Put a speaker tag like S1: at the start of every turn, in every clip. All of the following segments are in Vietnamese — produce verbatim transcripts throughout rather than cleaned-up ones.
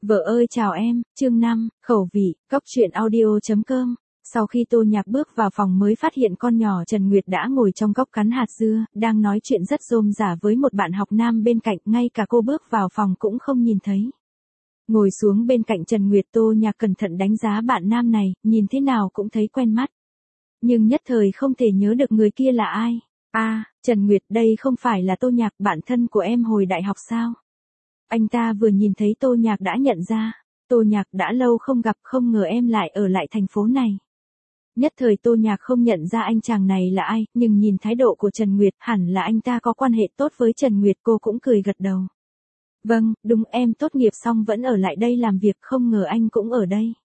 S1: Vợ ơi chào em, chương năm, khẩu vị, cóc truyện audio.com. Sau khi Tô Nhạc bước vào phòng mới phát hiện con nhỏ Trần Nguyệt đã ngồi trong góc cắn hạt dưa, đang nói chuyện rất rôm rả với một bạn học nam bên cạnh, ngay cả cô bước vào phòng cũng không nhìn thấy. Ngồi xuống bên cạnh Trần Nguyệt, Tô Nhạc cẩn thận đánh giá bạn nam này, nhìn thế nào cũng thấy quen mắt. Nhưng nhất thời không thể nhớ được người kia là ai. À, Trần Nguyệt, đây không phải là Tô Nhạc, bạn thân của em hồi đại học sao? Anh ta vừa nhìn thấy Tô Nhạc đã nhận ra. Tô Nhạc, đã lâu không gặp, không ngờ em lại ở lại thành phố này. Nhất thời Tô Nhạc không nhận ra anh chàng này là ai, nhưng nhìn thái độ của Trần Nguyệt, hẳn là anh ta có quan hệ tốt với Trần Nguyệt, cô cũng cười gật đầu. Vâng, đúng, em tốt nghiệp xong vẫn ở lại đây làm việc, không ngờ anh cũng ở đây.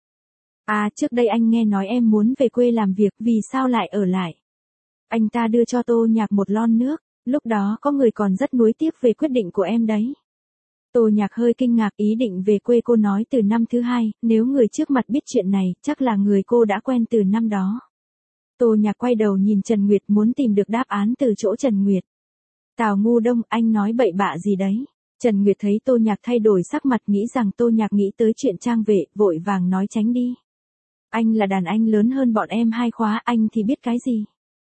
S1: À, trước đây anh nghe nói em muốn về quê làm việc, vì sao lại ở lại? Anh ta đưa cho Tô Nhạc một lon nước, lúc đó có người còn rất nuối tiếc về quyết định của em đấy. Tô Nhạc hơi kinh ngạc, ý định về quê cô nói từ năm thứ hai, nếu người trước mặt biết chuyện này, chắc là người cô đã quen từ năm đó. Tô Nhạc quay đầu nhìn Trần Nguyệt, muốn tìm được đáp án từ chỗ Trần Nguyệt. Tào Ngu Đông, anh nói bậy bạ gì đấy? Trần Nguyệt thấy Tô Nhạc thay đổi sắc mặt, nghĩ rằng Tô Nhạc nghĩ tới chuyện Trang Vệ, vội vàng nói tránh đi. Anh là đàn anh lớn hơn bọn em hai khóa, anh thì biết cái gì?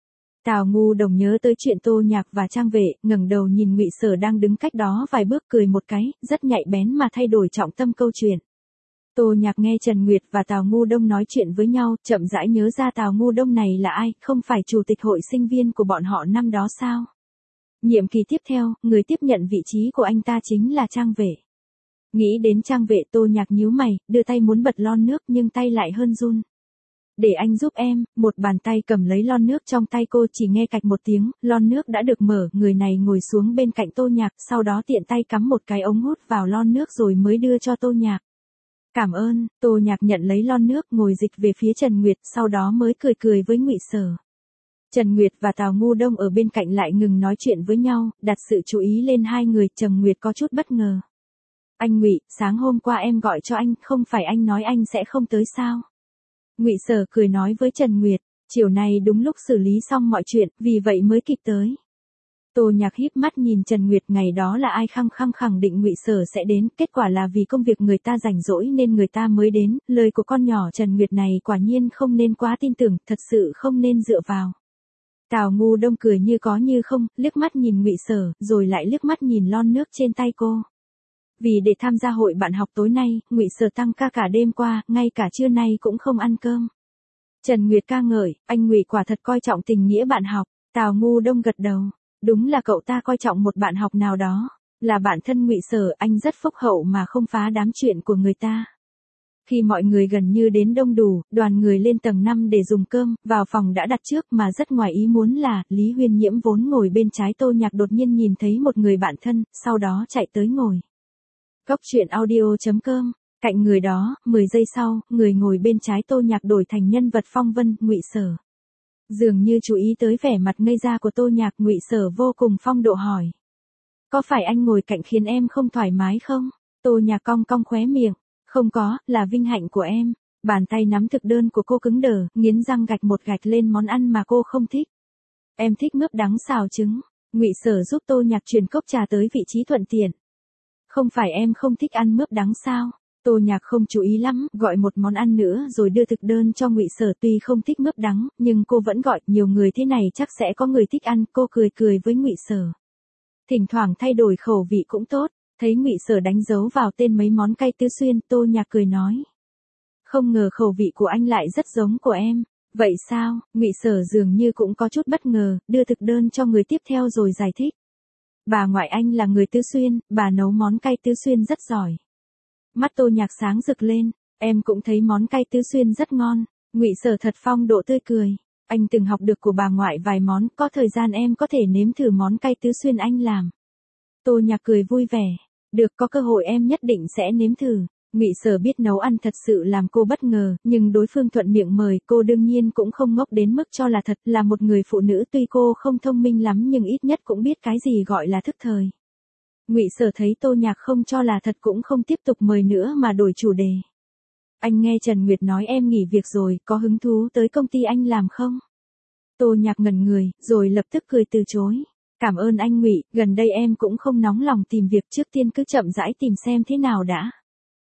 S1: Tào Ngu Đồng nhớ tới chuyện Tô Nhạc và Trang Vệ, ngẩng đầu nhìn Ngụy Sở đang đứng cách đó vài bước, cười một cái, rất nhạy bén mà thay đổi trọng tâm câu chuyện. Tô Nhạc nghe Trần Nguyệt và Tào Ngu Đông nói chuyện với nhau, chậm rãi nhớ ra Tào Ngu Đông này là ai, không phải chủ tịch hội sinh viên của bọn họ năm đó sao? Nhiệm kỳ tiếp theo, người tiếp nhận vị trí của anh ta chính là Trang Vệ. Nghĩ đến Trang Vệ, Tô Nhạc nhíu mày, đưa tay muốn bật lon nước nhưng tay lại hơn run. Để anh giúp em, một bàn tay cầm lấy lon nước trong tay cô, chỉ nghe cạch một tiếng, lon nước đã được mở, người này ngồi xuống bên cạnh Tô Nhạc, sau đó tiện tay cắm một cái ống hút vào lon nước rồi mới đưa cho Tô Nhạc. Cảm ơn, Tô Nhạc nhận lấy lon nước, ngồi dịch về phía Trần Nguyệt, sau đó mới cười cười với Ngụy Sở. Trần Nguyệt và Tào Ngu Đông ở bên cạnh lại ngừng nói chuyện với nhau, đặt sự chú ý lên hai người, Trần Nguyệt có chút bất ngờ. Anh Ngụy, sáng hôm qua em gọi cho anh, không phải anh nói anh sẽ không tới sao? Ngụy Sở cười nói với Trần Nguyệt, chiều nay đúng lúc xử lý xong mọi chuyện, vì vậy mới kịp tới. Tô Nhạc híp mắt nhìn Trần Nguyệt, ngày đó là ai khăng khăng khẳng định Ngụy Sở sẽ đến, kết quả là vì công việc người ta rảnh rỗi nên người ta mới đến, lời của con nhỏ Trần Nguyệt này quả nhiên không nên quá tin tưởng, thật sự không nên dựa vào. Tào Ngu Đông cười như có như không, liếc mắt nhìn Ngụy Sở, rồi lại liếc mắt nhìn lon nước trên tay cô. Vì để tham gia hội bạn học tối nay, Ngụy Sở tăng ca cả đêm qua, ngay cả trưa nay cũng không ăn cơm. Trần Nguyệt ca ngợi, anh Ngụy quả thật coi trọng tình nghĩa bạn học. Tào Ngu Đông gật đầu, đúng là cậu ta coi trọng một bạn học nào đó, là bạn thân Ngụy Sở, anh rất phúc hậu mà không phá đám chuyện của người ta. Khi mọi người gần như đến đông đủ, đoàn người lên tầng năm để dùng cơm, vào phòng đã đặt trước, mà rất ngoài ý muốn là, Lý Huyên Nhiễm vốn ngồi bên trái Tô Nhạc đột nhiên nhìn thấy một người bạn thân, sau đó chạy tới ngồi. Cóc truyện audio.com, cạnh người đó, mười giây sau, người ngồi bên trái Tô Nhạc đổi thành nhân vật phong vân, Ngụy Sở. Dường như chú ý tới vẻ mặt ngây ra của Tô Nhạc, Ngụy Sở vô cùng phong độ hỏi. Có phải anh ngồi cạnh khiến em không thoải mái không? Tô Nhạc cong cong khóe miệng. Không có, là vinh hạnh của em. Bàn tay nắm thực đơn của cô cứng đờ, nghiến răng gạch một gạch lên món ăn mà cô không thích. Em thích mướp đắng xào trứng. Ngụy Sở giúp Tô Nhạc chuyển cốc trà tới vị trí thuận tiện. Không phải em không thích ăn mướp đắng sao? Tô Nhạc không chú ý lắm, gọi một món ăn nữa rồi đưa thực đơn cho Ngụy Sở, tuy không thích mướp đắng, nhưng cô vẫn gọi, nhiều người thế này chắc sẽ có người thích ăn, cô cười cười với Ngụy Sở. Thỉnh thoảng thay đổi khẩu vị cũng tốt, thấy Ngụy Sở đánh dấu vào tên mấy món cay tứ xuyên, Tô Nhạc cười nói. Không ngờ khẩu vị của anh lại rất giống của em. Vậy sao? Ngụy Sở dường như cũng có chút bất ngờ, đưa thực đơn cho người tiếp theo rồi giải thích. Bà ngoại anh là người tứ xuyên, bà nấu món cay tứ xuyên rất giỏi. Mắt Tô Nhạc sáng rực lên, em cũng thấy món cay tứ xuyên rất ngon. Ngụy Sở thật phong độ tươi cười. Anh từng học được của bà ngoại vài món, có thời gian em có thể nếm thử món cay tứ xuyên anh làm. Tô Nhạc cười vui vẻ. Được, có cơ hội em nhất định sẽ nếm thử. Ngụy Sở biết nấu ăn thật sự làm cô bất ngờ, nhưng đối phương thuận miệng mời, cô đương nhiên cũng không ngốc đến mức cho là thật, là một người phụ nữ tuy cô không thông minh lắm nhưng ít nhất cũng biết cái gì gọi là thức thời. Ngụy Sở thấy Tô Nhạc không cho là thật cũng không tiếp tục mời nữa mà đổi chủ đề. Anh nghe Trần Nguyệt nói em nghỉ việc rồi, có hứng thú tới công ty anh làm không? Tô Nhạc ngẩn người, rồi lập tức cười từ chối. Cảm ơn anh Ngụy, gần đây em cũng không nóng lòng tìm việc, trước tiên cứ chậm rãi tìm xem thế nào đã.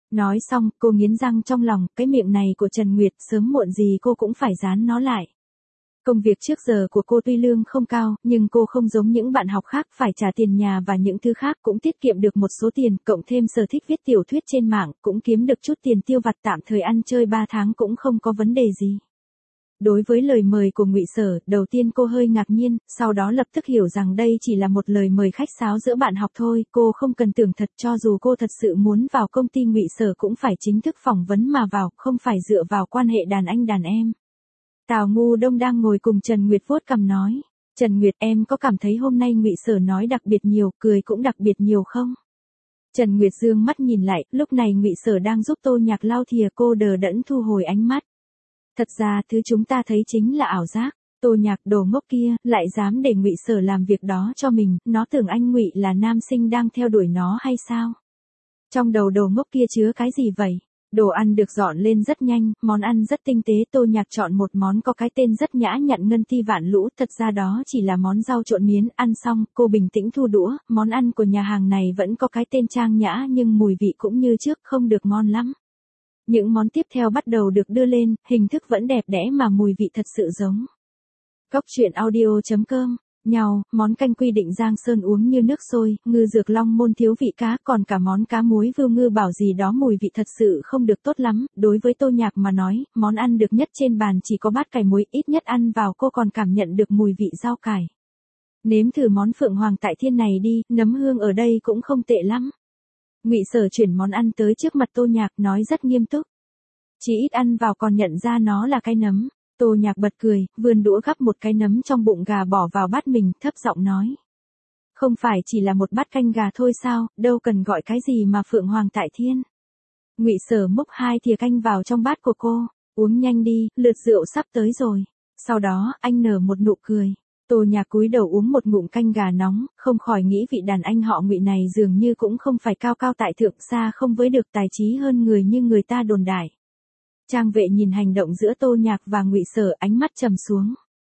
S1: Nói xong, cô nghiến răng trong lòng, cái miệng này của Trần Nguyệt, sớm muộn gì cô cũng phải dán nó lại. Công việc trước giờ của cô tuy lương không cao, nhưng cô không giống những bạn học khác phải trả tiền nhà và những thứ khác, cũng tiết kiệm được một số tiền, cộng thêm sở thích viết tiểu thuyết trên mạng, cũng kiếm được chút tiền tiêu vặt, tạm thời ăn chơi ba tháng cũng không có vấn đề gì. Đối với lời mời của Ngụy Sở, đầu tiên cô hơi ngạc nhiên, sau đó lập tức hiểu rằng đây chỉ là một lời mời khách sáo giữa bạn học thôi, cô không cần tưởng thật, cho dù cô thật sự muốn vào công ty Ngụy Sở cũng phải chính thức phỏng vấn mà vào, không phải dựa vào quan hệ đàn anh đàn em. Tào Ngu Đông đang ngồi cùng Trần Nguyệt vuốt cằm nói, Trần Nguyệt, em có cảm thấy hôm nay Ngụy Sở nói đặc biệt nhiều, cười cũng đặc biệt nhiều không? Trần Nguyệt dương mắt nhìn lại, lúc này Ngụy Sở đang giúp Tô Nhạc lau thìa, cô đờ đẫn thu hồi ánh mắt. Thật ra thứ chúng ta thấy chính là ảo giác. Tô Nhạc, đồ ngốc kia, lại dám để Ngụy Sở làm việc đó cho mình, nó tưởng anh Ngụy là nam sinh đang theo đuổi nó hay sao? Trong đầu đồ ngốc kia chứa cái gì vậy? Đồ ăn được dọn lên rất nhanh, món ăn rất tinh tế, Tô Nhạc chọn một món có cái tên rất nhã nhặn, ngân ti vạn lũ, thật ra đó chỉ là món rau trộn miến, ăn xong, cô bình tĩnh thu đũa, món ăn của nhà hàng này vẫn có cái tên trang nhã nhưng mùi vị cũng như trước, không được ngon lắm. Những món tiếp theo bắt đầu được đưa lên, hình thức vẫn đẹp đẽ mà mùi vị thật sự giống. Cóc truyện audio chấm com, nhau, món canh quy định Giang Sơn uống như nước sôi, ngư dược Long Môn thiếu vị cá, còn cả món cá muối vưu ngư bảo gì đó mùi vị thật sự không được tốt lắm. Đối với Tô Nhạc mà nói, món ăn được nhất trên bàn chỉ có bát cải muối, ít nhất ăn vào cô còn cảm nhận được mùi vị rau cải. Nếm thử món Phượng Hoàng Tại Thiên này đi, nấm hương ở đây cũng không tệ lắm. Ngụy Sở chuyển món ăn tới trước mặt Tô Nhạc, nói rất nghiêm túc. Chỉ ít ăn vào còn nhận ra nó là cái nấm. Tô Nhạc bật cười, vươn đũa gắp một cái nấm trong bụng gà bỏ vào bát mình, thấp giọng nói. Không phải chỉ là một bát canh gà thôi sao, đâu cần gọi cái gì mà Phượng Hoàng Tại Thiên. Ngụy Sở múc hai thìa canh vào trong bát của cô, uống nhanh đi, lượt rượu sắp tới rồi. Sau đó, anh nở một nụ cười. Tô Nhạc cúi đầu uống một ngụm canh gà nóng, không khỏi nghĩ vị đàn anh họ Ngụy này dường như cũng không phải cao cao tại thượng, xa không với được tài trí hơn người như người ta đồn đại. Trang Vệ nhìn hành động giữa Tô Nhạc và Ngụy Sở, ánh mắt trầm xuống.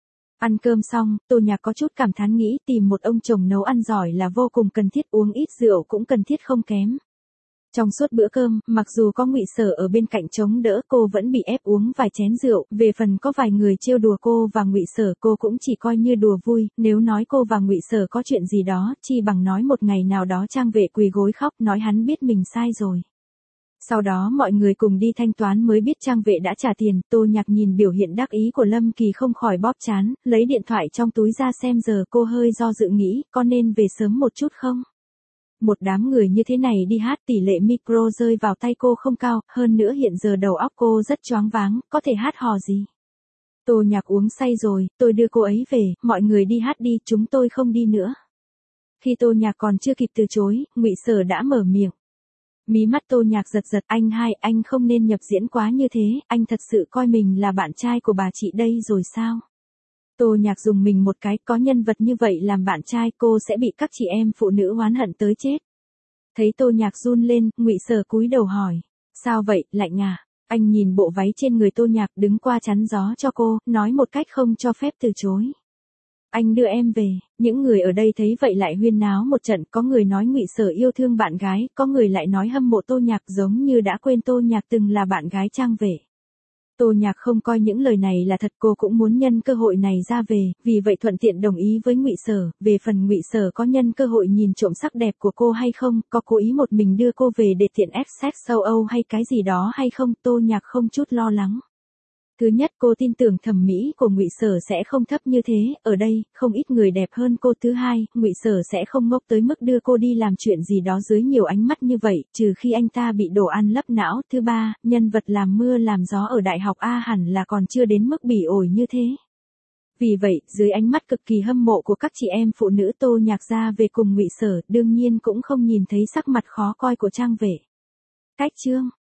S1: Ăn cơm xong, Tô Nhạc có chút cảm thán nghĩ tìm một ông chồng nấu ăn giỏi là vô cùng cần thiết, uống ít rượu cũng cần thiết không kém. Trong suốt bữa cơm, mặc dù có Ngụy Sở ở bên cạnh chống đỡ, cô vẫn bị ép uống vài chén rượu, về phần có vài người trêu đùa cô và Ngụy Sở, cô cũng chỉ coi như đùa vui, nếu nói cô và Ngụy Sở có chuyện gì đó, chi bằng nói một ngày nào đó Trang Vệ quỳ gối khóc, nói hắn biết mình sai rồi. Sau đó mọi người cùng đi thanh toán mới biết Trang Vệ đã trả tiền. Tô Nhạc nhìn biểu hiện đắc ý của Lâm Kỳ không khỏi bóp trán, lấy điện thoại trong túi ra xem giờ, cô hơi do dự nghĩ, có nên về sớm một chút không? Một đám người như thế này đi hát, tỷ lệ micro rơi vào tay cô không cao, hơn nữa hiện giờ đầu óc cô rất choáng váng, có thể hát hò gì? Tô Nhạc uống say rồi, tôi đưa cô ấy về, mọi người đi hát đi, chúng tôi không đi nữa. Khi Tô Nhạc còn chưa kịp từ chối, Ngụy Sở đã mở miệng. Mí mắt Tô Nhạc giật giật, anh hai, anh không nên nhập diễn quá như thế, anh thật sự coi mình là bạn trai của bà chị đây rồi sao? Tô Nhạc dùng mình một cái, có nhân vật như vậy làm bạn trai, cô sẽ bị các chị em phụ nữ oán hận tới chết. Thấy Tô Nhạc run lên, Ngụy Sở cúi đầu hỏi, sao vậy, lạnh à? Anh nhìn bộ váy trên người Tô Nhạc, đứng qua chắn gió cho cô, nói một cách không cho phép từ chối. Anh đưa em về. Những người ở đây thấy vậy lại huyên náo một trận, có người nói Ngụy Sở yêu thương bạn gái, có người lại nói hâm mộ Tô Nhạc, giống như đã quên Tô Nhạc từng là bạn gái Trang Vệ. Tô Nhạc không coi những lời này là thật, cô cũng muốn nhân cơ hội này ra về, vì vậy thuận tiện đồng ý với Ngụy Sở. Về phần Ngụy Sở có nhân cơ hội nhìn trộm sắc đẹp của cô hay không, có cố ý một mình đưa cô về để tiện ép sex châu Âu hay cái gì đó hay không, Tô Nhạc không chút lo lắng. Thứ nhất, cô tin tưởng thẩm mỹ của Ngụy Sở sẽ không thấp như thế, ở đây, không ít người đẹp hơn cô. Thứ hai, Ngụy Sở sẽ không ngốc tới mức đưa cô đi làm chuyện gì đó dưới nhiều ánh mắt như vậy, trừ khi anh ta bị đồ ăn lấp não. Thứ ba, nhân vật làm mưa làm gió ở đại học A hẳn là còn chưa đến mức bỉ ổi như thế. Vì vậy, dưới ánh mắt cực kỳ hâm mộ của các chị em phụ nữ, Tô Nhạc ra về cùng Ngụy Sở, đương nhiên cũng không nhìn thấy sắc mặt khó coi của Trang Vệ. Cách chương